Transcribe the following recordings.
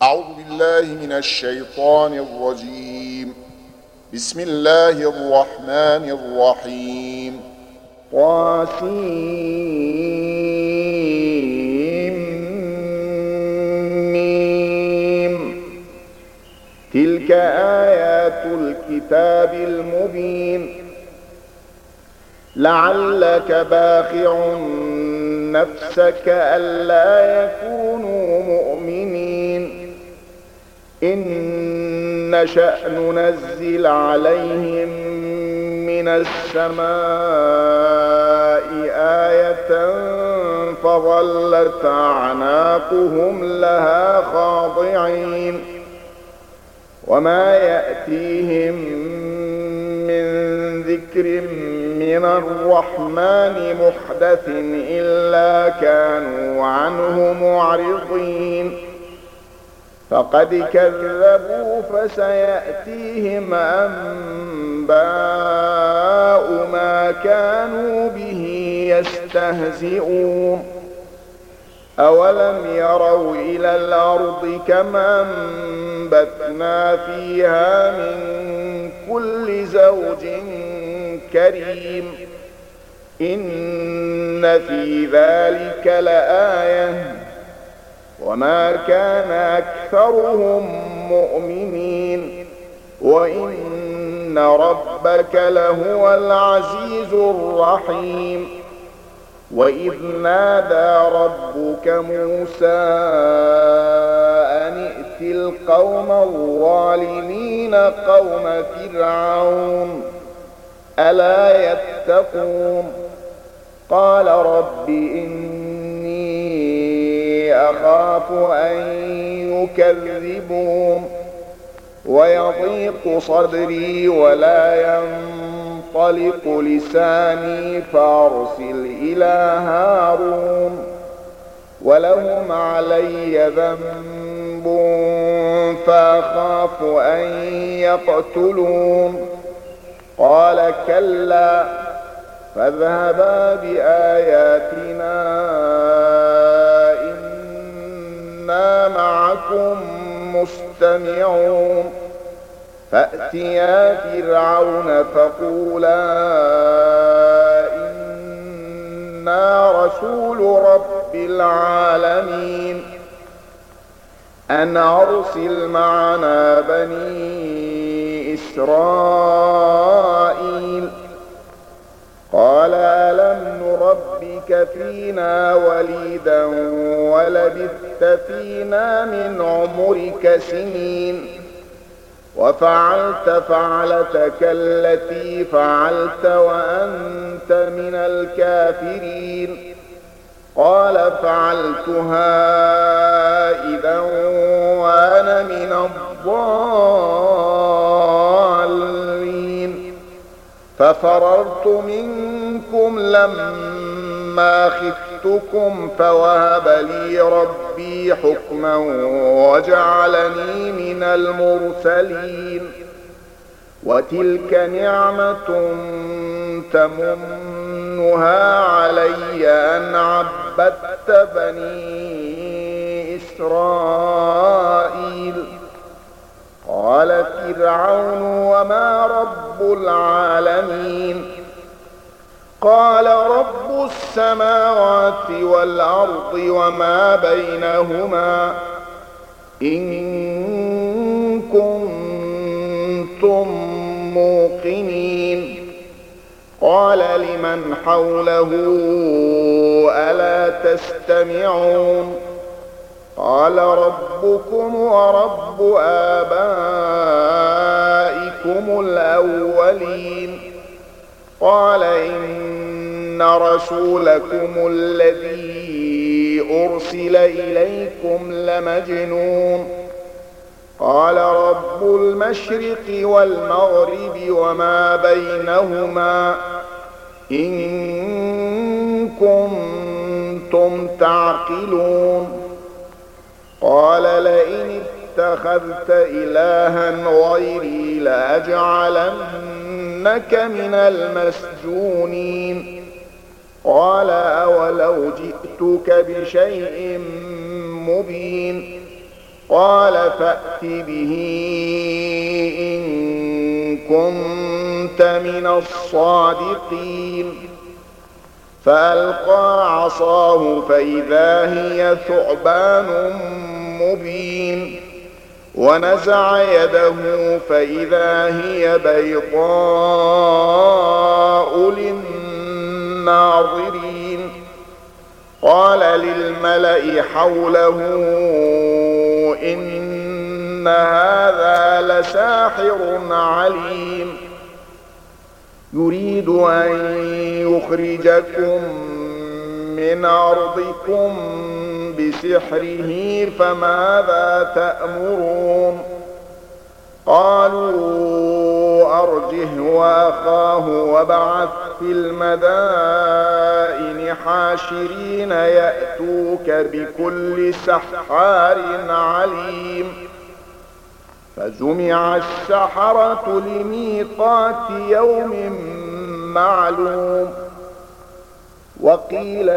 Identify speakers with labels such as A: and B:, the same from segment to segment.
A: أعوذ بالله من الشيطان الرجيم. بسم الله الرحمن الرحيم.
B: طاسيم. تلك آيات الكتاب المبين. لعلك باخع نفسك ألا يكونوا مؤمنين إن نشأ ننزل عليهم من السماء آية فظلت أعناقهم لها خاضعين وما يأتيهم من ذكر من الرحمن محدث إلا كانوا عنه معرضين فقد كذبوا فسيأتيهم أنباء ما كانوا به يستهزئون أولم يروا إلى الأرض كما أنبتنا فيها من كل زوج كريم إن في ذلك لآية وما كان أكثرهم مؤمنين وإن ربك لهو العزيز الرحيم وإذ نادى ربك موسى أن ائت القوم الظالمين قوم فرعون ألا يتقون قال رب إني أخاف أن يكذبون ويضيق صدري ولا ينطلق لساني فأرسل إلى هارون ولهم علي ذنب فأخاف أن يقتلون قال كلا فاذهبا بآياتنا إنا معكم مستمعون فأتيا فرعون فقولا إنا رسول رب العالمين أن أرسل معنا بني إسرائيل قال ألم نربك فينا وليدا ولبثت فينا من عمرك سنين وفعلت فعلتك التي فعلت وأنت من الكافرين قال فعلتها إذا وأنا من الضالين ففررت منكم لما خفتكم فوهب لي ربي حكما وجعلني من المرسلين وتلك نعمة تمنها علي أن عبدت بني إسرائيل قال فرعون وما رب العالمين قال رب السماوات والأرض وما بينهما إن كنتم موقنين قال لمن حوله ألا تستمعون قال ربكم ورب آبائكم الأولين قال إن رسولكم الذي أرسل إليكم لمجنون قال رب المشرق والمغرب وما بينهما إن كنتم تعقلون قال لئن اتخذت إلها غيري لأجعلنك من المسجونين قال أولو جئتك بشيء مبين قال فأت به إن كنت من الصادقين. فألقى عصاه فإذا هي ثعبان مبين، ونزع يده فإذا هي بيضاء للناظرين. قال للملأ حوله إن هذا لساحر عليم، يريد أن يخرجكم من أرضكم بسحره فماذا تأمرون؟ قالوا أرجه وأخاه وابعث في المدائن حاشرين يأتوك بكل سحار عليم. فجمع السحرة لميقات يوم معلوم. وقيل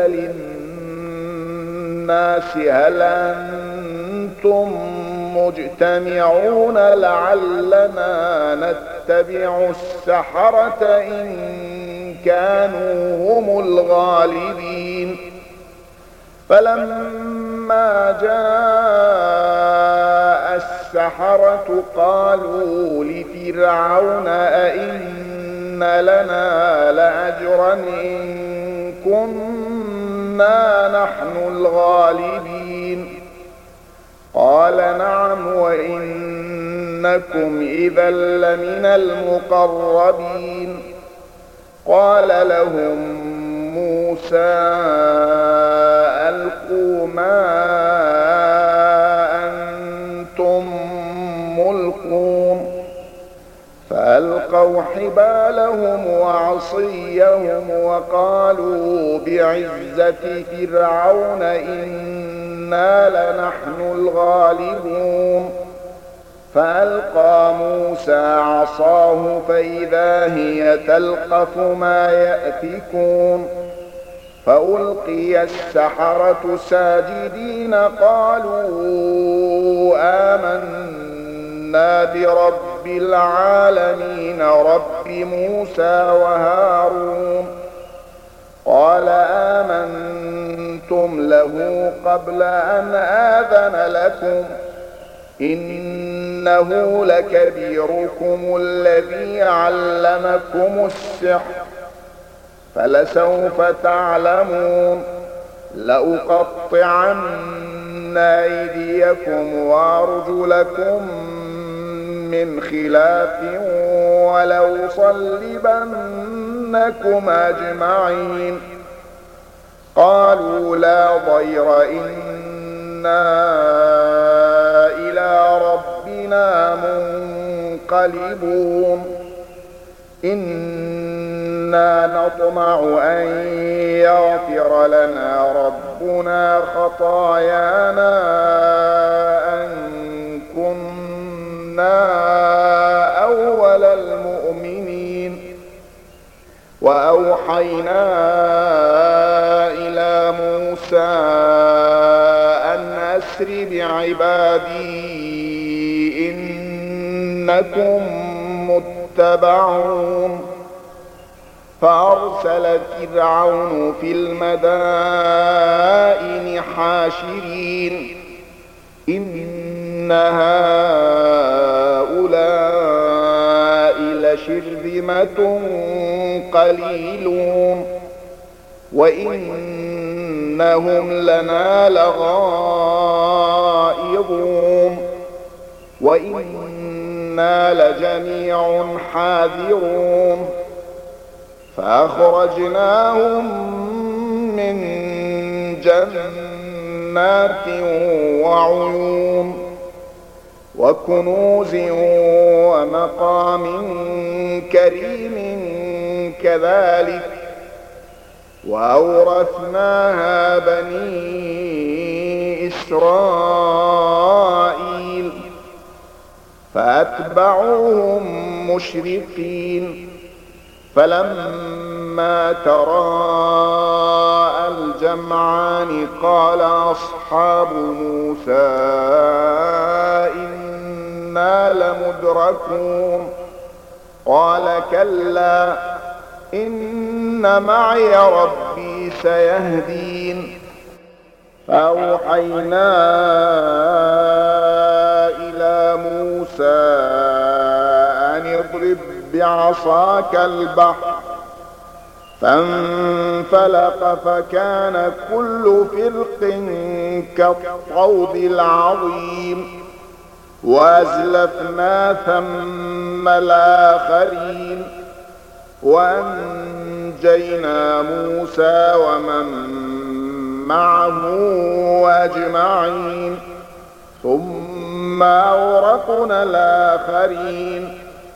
B: للناس هل أنتم مجتمعون لعلنا نتبع السحرة إن كانوا هم الغالبين. فلما جاء السحرة قالوا لفرعون أئن لنا لأجرا إن كنا نحن الغالبين. قال نعم وإنكم إذا لمن المقربين. قال لهم موسى ألقوا ما أنتم ملقون. فألقوا حبالهم وعصيهم وقالوا بعزة فرعون إنا لنحن الغالبون. فألقى موسى عصاه فإذا هي تلقف ما يأفكون. فألقي السحرة ساجدين قالوا آمنا برب العالمين رب موسى وهارون. قال آمنتم له قبل أن آذن لكم إنه لكبيركم الذي علمكم السحر فلسوف تعلمون. لأقطعن أيديكم وأرجلكم من خلاف ولأصلبنكم أجمعين. قالوا لا ضير إنا إلى ربنا منقلبون. إنا نطمع أن يغفر لنا ربنا خطايانا أن كنا أول المؤمنين. وأوحينا إلى موسى أن أسر بعبادي إنكم متبعون. فأرسل فرعون في المدائن حاشرين إن هؤلاء لشرذمة قليلون وإنهم لنا لغائظون وإنا لجميع حاذرون. فأخرجناهم من جنات وعيون وكنوز ومقام كريم كذلك وأورثناها بني إسرائيل فأتبعوهم مشرقين. فلما تراءى الجمعان قال أصحاب موسى لمدركون قال كلا إن معي ربي سيهدين فأوحينا إلى موسى أن اضرب بعصاك البحر فانفلق فكان كل فرق كالطود العظيم وأزلفنا ثم الآخرين وأنجينا موسى ومن معه أجمعين ثم أغرقنا الآخرين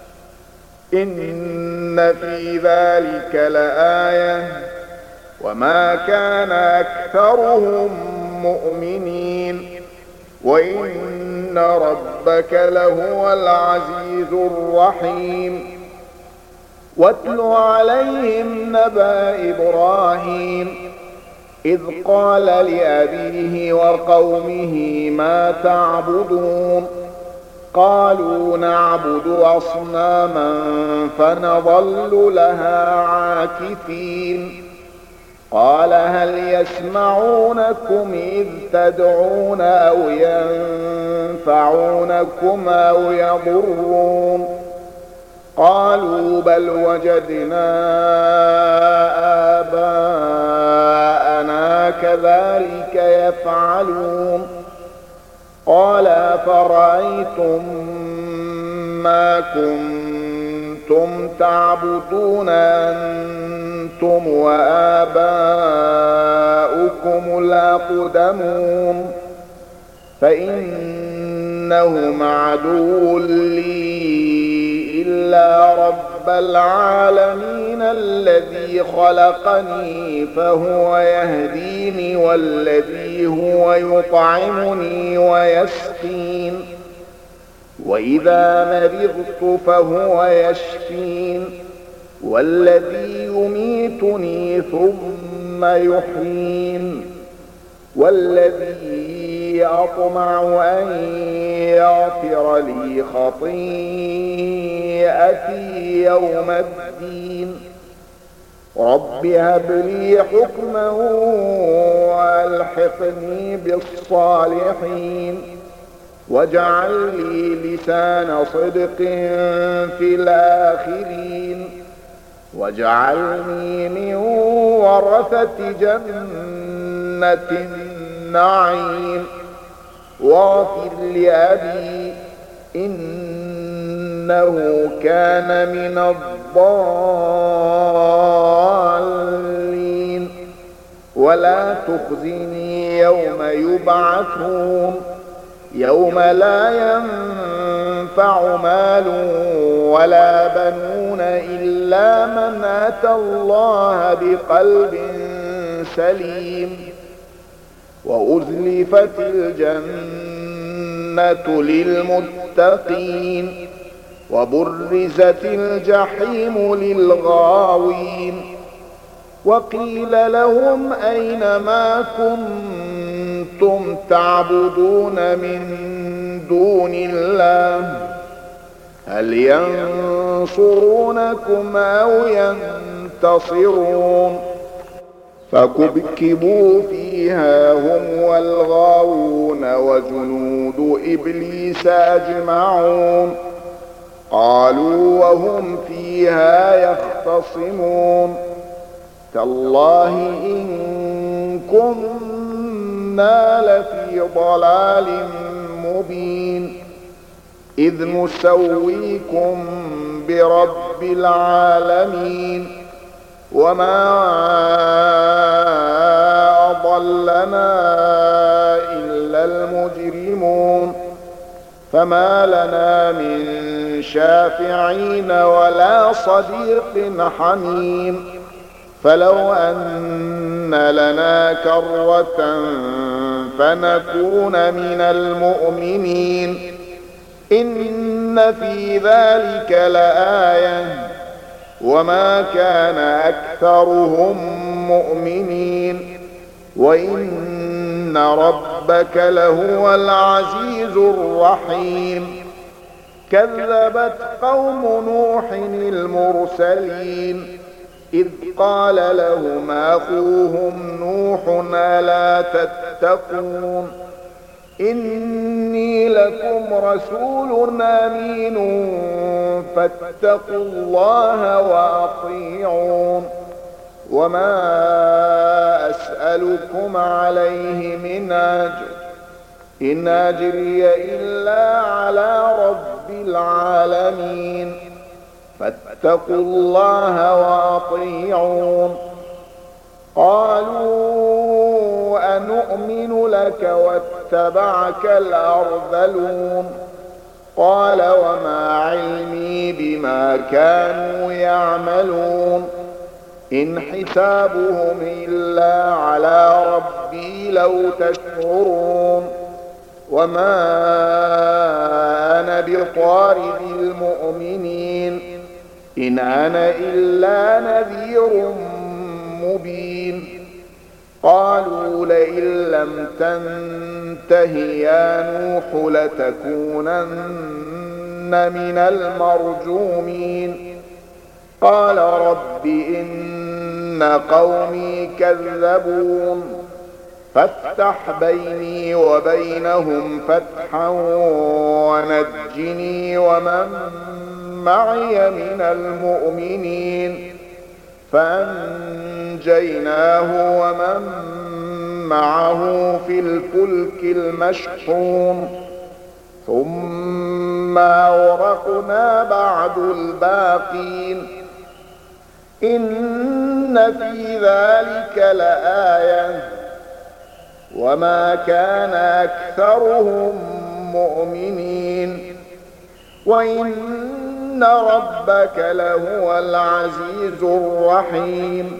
B: إن في ذلك لآية وما كان أكثرهم مؤمنين وإن ربك لهو العزيز الرحيم واتل عليهم نبأ إبراهيم إذ قال لأبيه وقومه ما تعبدون قالوا نعبد أصناما فنظل لها عاكفين قال هل يسمعونكم إذ تدعون أو ينفعونكم أو يضرون قالوا بل وجدنا آباءنا كذلك يفعلون قال أفرأيتم ما كنتم تعبدون أنتم وآباؤكم الأقدمون فإنهم عدو لي إلا رب العالمين الذي خلقني فهو يهديني والذي هو يطعمني ويسقين وإذا مرضت فهو يشفين والذي يميتني ثم يحيين والذي أطمع أن يغفر لي خطيئتي يوم الدين رب هب لي حكما وألحقني بالصالحين واجعل لي لسان صدق في الآخرين واجعلني من ورثة جنة النعيم واغفر لأبي إنه كان من الضالين ولا تخزني يوم يبعثون يوم لا ينفع مال ولا بنون إلا من أتى الله بقلب سليم وأزلفت الجنة للمتقين وبرزت الجحيم للغاوين وقيل لهم أين ما كنتم تعبدون من دون الله هل ينصرونكم أو ينتصرون فكبكبوا فيها هم والغاوون وجنود إبليس أجمعون قالوا وهم فيها يختصمون تالله إن كنا لفي ضلال مبين إذ نسويكم برب العالمين وما أضلنا إلا المجرمون فما لنا من شافعين ولا صديق حميم فلو أن لنا كرة فنكون من المؤمنين إن في ذلك لآية وما كان أكثرهم مؤمنين وإن ربك لهو العزيز الرحيم كذبت قوم نوح المرسلين إذ قال لهم أخوهم نوح ألا تتقون إني لكم رسول أمين فاتقوا الله وأطيعون وما أسألكم عليه من أجر إن أجري إلا على رب العالمين فاتقوا الله وأطيعون قالوا أنؤمن لك واتبعك الأرذلون قال وما علمي بما كانوا يعملون إن حسابهم إلا على ربي لو تشعرون وما أنا بطارد المؤمنين إن أنا إلا نذير مبين قالوا لئن لم تنته يا نوح لتكونن من المرجومين قال رب إن قومي كذبون فافتح بيني وبينهم فتحا ونجني ومن معي من المؤمنين فأنجيناه ومن معه في الفلك المشحون ثم أغرقنا بعد الباقين إن في ذلك لآية وما كان أكثرهم مؤمنين وإن ربك لهو العزيز الرحيم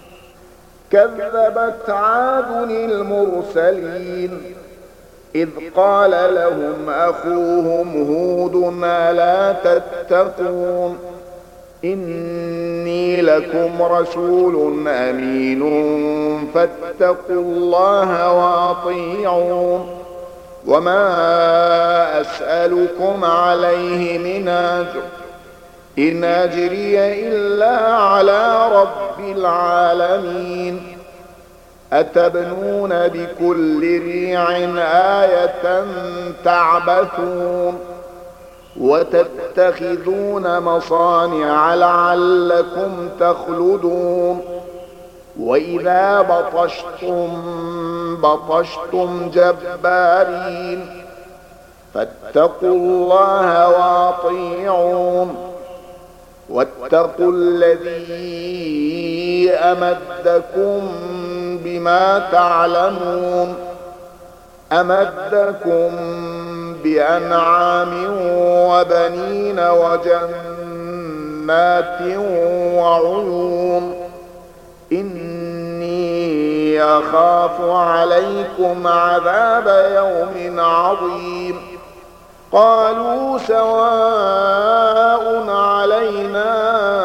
B: كذبت عاد المرسلين إذ قال لهم أخوهم هود ألا تتقون إني لكم رسول أمين فاتقوا الله وأطيعون وما أسألكم عليه من أجر إن أجري إلا على رب العالمين أتبنون بكل ريع آية تعبثون وتتخذون مصانع لعلكم تخلدون وإذا بطشتم جبارين فاتقوا الله وأطيعون واتقوا الذي أمدكم بما تعلمون أمدكم بأنعام وبنين وجنات وعيون إني أخاف عليكم عذاب يوم عظيم قالوا سواء علينا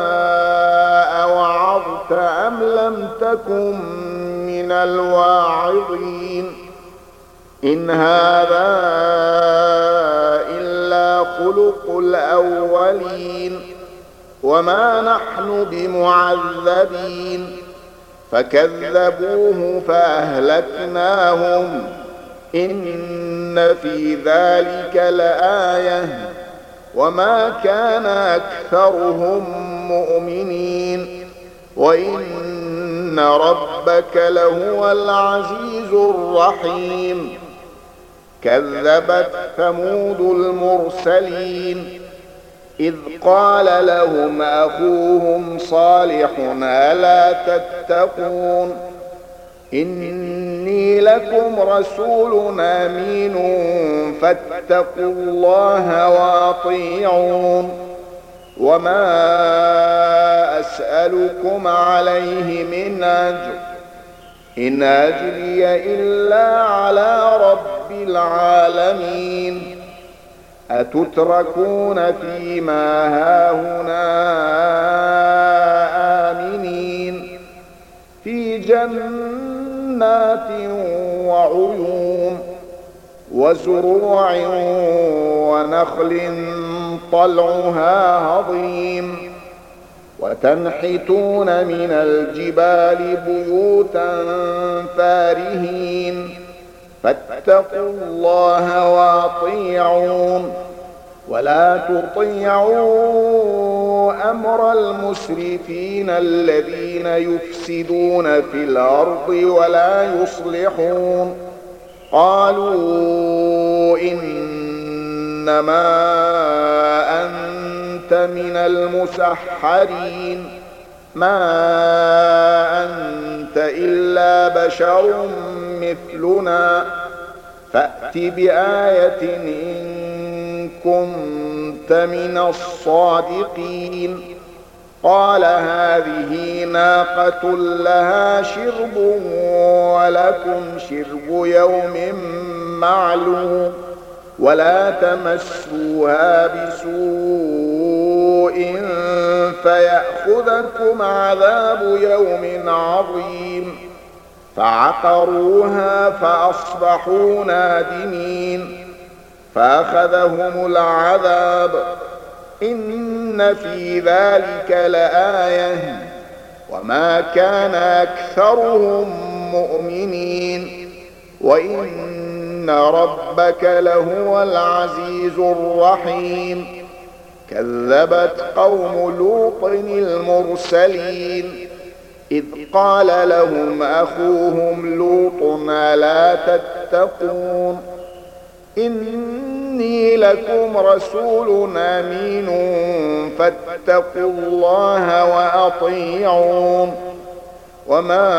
B: أوعظت أم لم تكن من الواعظين إن هذا إلا خلق الأولين وما نحن بمعذبين فكذبوه فأهلكناهم إن في ذلك لآية وما كان أكثرهم مؤمنين وإن ربك لهو العزيز الرحيم كذبت ثمود المرسلين إذ قال لهم أخوهم صالح ألا تتقون إني لكم رسول أمين فاتقوا الله وأطيعون وما أسألكم عليه من أجر إن أجري إلا على رب العالمين أتتركون فيما هاهنا آمنين في جنات وعيون وزروع ونخل طلعها هضيم وتنحتون من الجبال بيوتا فارهين فاتقوا الله وأطيعون ولا تطيعوا أمر المسرفين الذين يفسدون في الأرض ولا يصلحون قالوا إنما أنت من المسحرين ما أنت إلا بشر مثلنا فأت بآية إن كنت من الصادقين قال هذه ناقة لها شرب ولكم شرب يوم معلوم ولا تمسوها بسوء فيأخذكم عذاب يوم عظيم فعقروها فأصبحوا نادمين فأخذهم العذاب إن في ذلك لآية وما كان أكثرهم مؤمنين وإن ربك لهو العزيز الرحيم كذبت قوم لوط المرسلين إذ قال لهم أخوهم لوط ألا تتقون إني لكم رسول أمين فاتقوا الله وأطيعون وما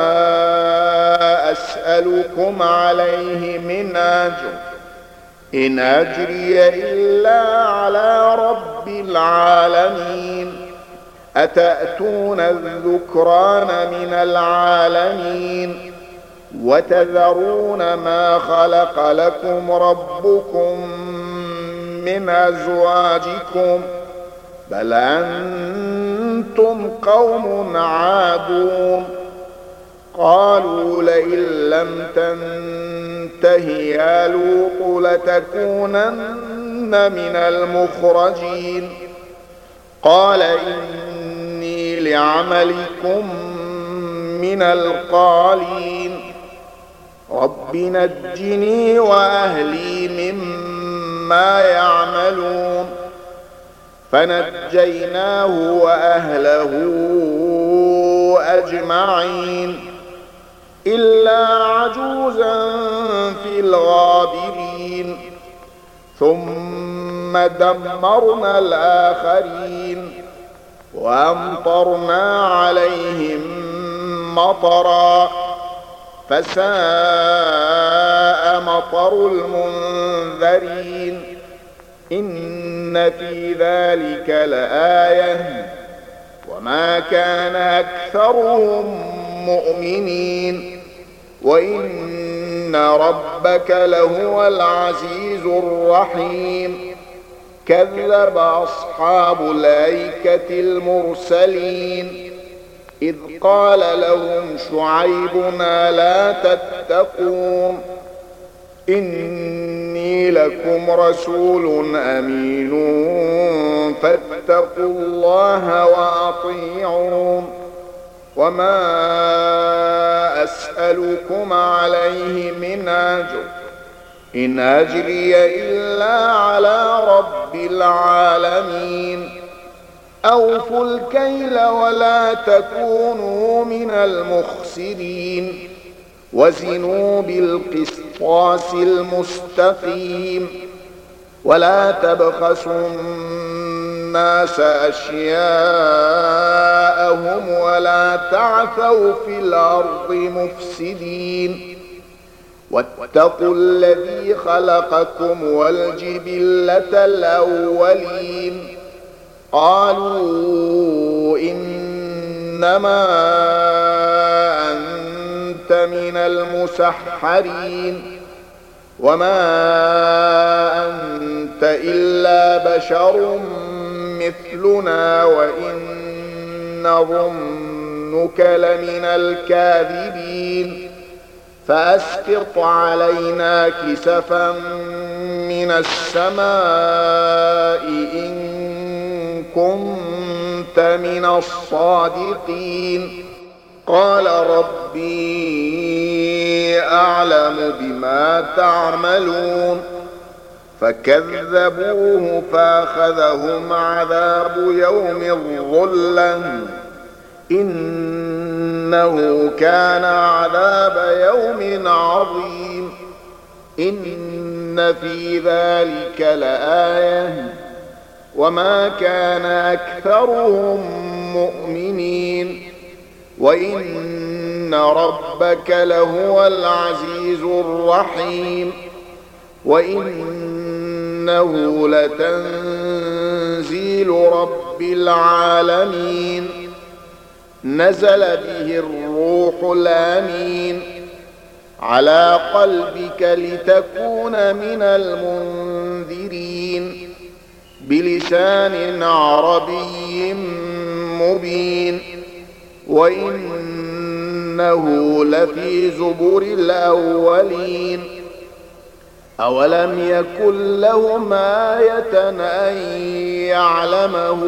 B: أسألكم عليه من أجر إن أجري إلا على رب العالمين أتأتون الذكران من العالمين وتذرون ما خلق لكم ربكم من أزواجكم بل أنتم قوم عادون قالوا لئن لم تنته يا لوط لتكونن من المخرجين قال إني لعملكم من القالين رب نجني وأهلي مما يعملون فنجيناه وأهله أجمعين إلا عجوزا في الغابرين ثم دمرنا الآخرين وأمطرنا عليهم مطرا فساء مطر المنذرين إن في ذلك لآية وما كان أكثرهم مؤمنين وإن ربك لهو العزيز الرحيم كذب أصحاب الأيكة المرسلين إذ قال لهم شعيب ألا تتقون إني لكم رسول أمين فاتقوا الله وأطيعون وما أسألكم عليه من أجر إن أجري إلا على رب العالمين أوفوا الكيل ولا تكونوا من المخسرين وزنوا بالقسطاس المستقيم ولا تبخسوا الناس أشياءهم ولا تعثوا في الأرض مفسدين واتقوا الذي خلقكم والجبلة الأولين قالوا إنما أنت من المسحرين وما أنت إلا بشر مثلنا وإن نظنك لمن الكاذبين فأسقط علينا كسفا من السماء إن كنت من الصادقين. قال ربي أعلم بما تعملون. فكذبوه فأخذهم عذاب يوم الظلة إنه كان عذاب يوم عظيم. إن في ذلك لآية وما كان أكثرهم مؤمنين وإن ربك لهو العزيز الرحيم. وإنه لتنزيل رب العالمين نزل به الروح الأمين على قلبك لتكون من المنذرين بلسان عربي مبين. وإنه لفي زبر الأولين. أولم يكن لهم آية أن يعلمه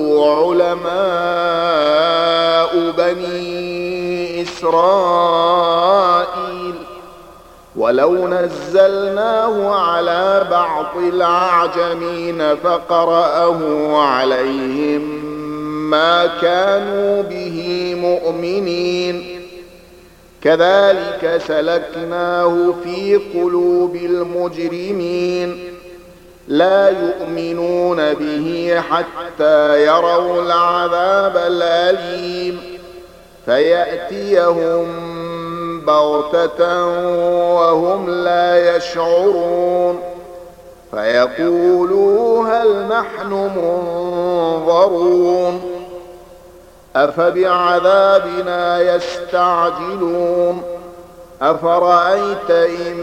B: علماء بني إسرائيل ولو نزلناه على بعض الأعجمين فقرأه عليهم ما كانوا به مؤمنين. كذلك سلكناه في قلوب المجرمين لا يؤمنون به حتى يروا العذاب الأليم فيأتيهم بغتة وهم لا يشعرون فيقولوا هل نحن منظرون أفبعذابنا يستعجلون أفرأيت إن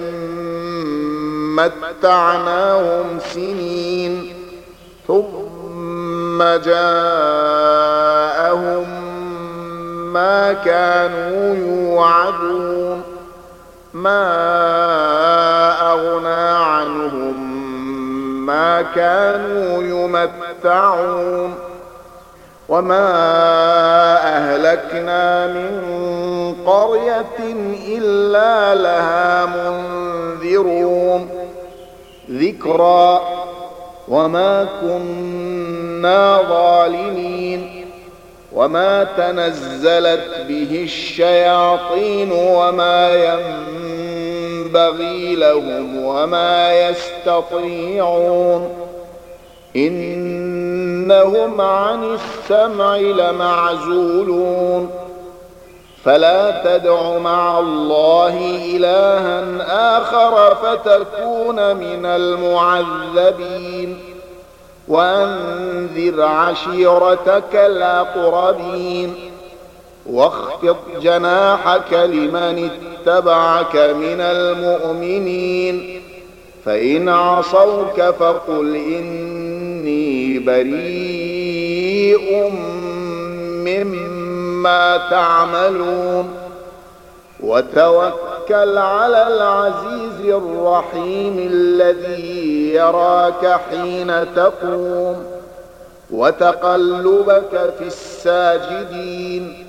B: متعناهم سنين ثم جاءهم ما كانوا يوعدون ما أغنى عنهم ما كانوا يمتعون وما أهلكنا من قرية إلا لها منذرون ذكرى وما كنا ظالمين وما تنزلت به الشياطين وما ينبغي لهم وما يستطيعون إنهم عن السمع لمعزولون فلا تدع مع الله إلها آخر فتكون من المعذبين وأنذر عشيرتك الأقربين واخفض جناحك لمن اتبعك من المؤمنين فإن عصوك فقل إني بريء مما تعملون وتوكل على العزيز الرحيم الذي يراك حين تقوم وتقلبك في الساجدين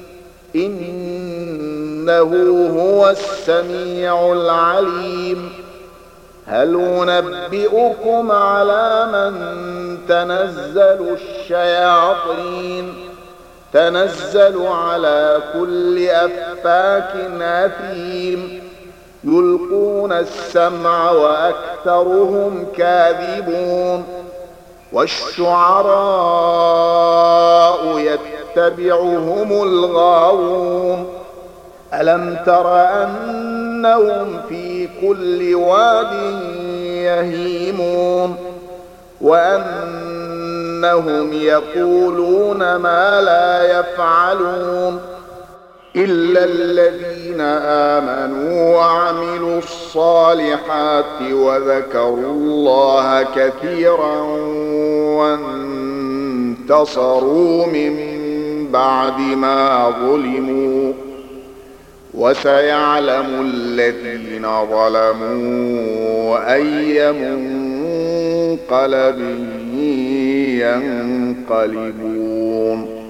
B: إنه هو السميع العليم هل ننبئكم على من تنزل الشياطين تنزل على كل أفاك أثيم يلقون السمع وأكثرهم كاذبون والشعراء يتبعهم الغاوون ألم تر أنهم في كل واد يهيمون وأنهم يقولون ما لا يفعلون إلا الذين آمنوا وعملوا الصالحات وذكروا الله كثيرا وانتصروا من بعد ما ظلموا وسيعلم الذين ظلموا أي منقلب ينقلبون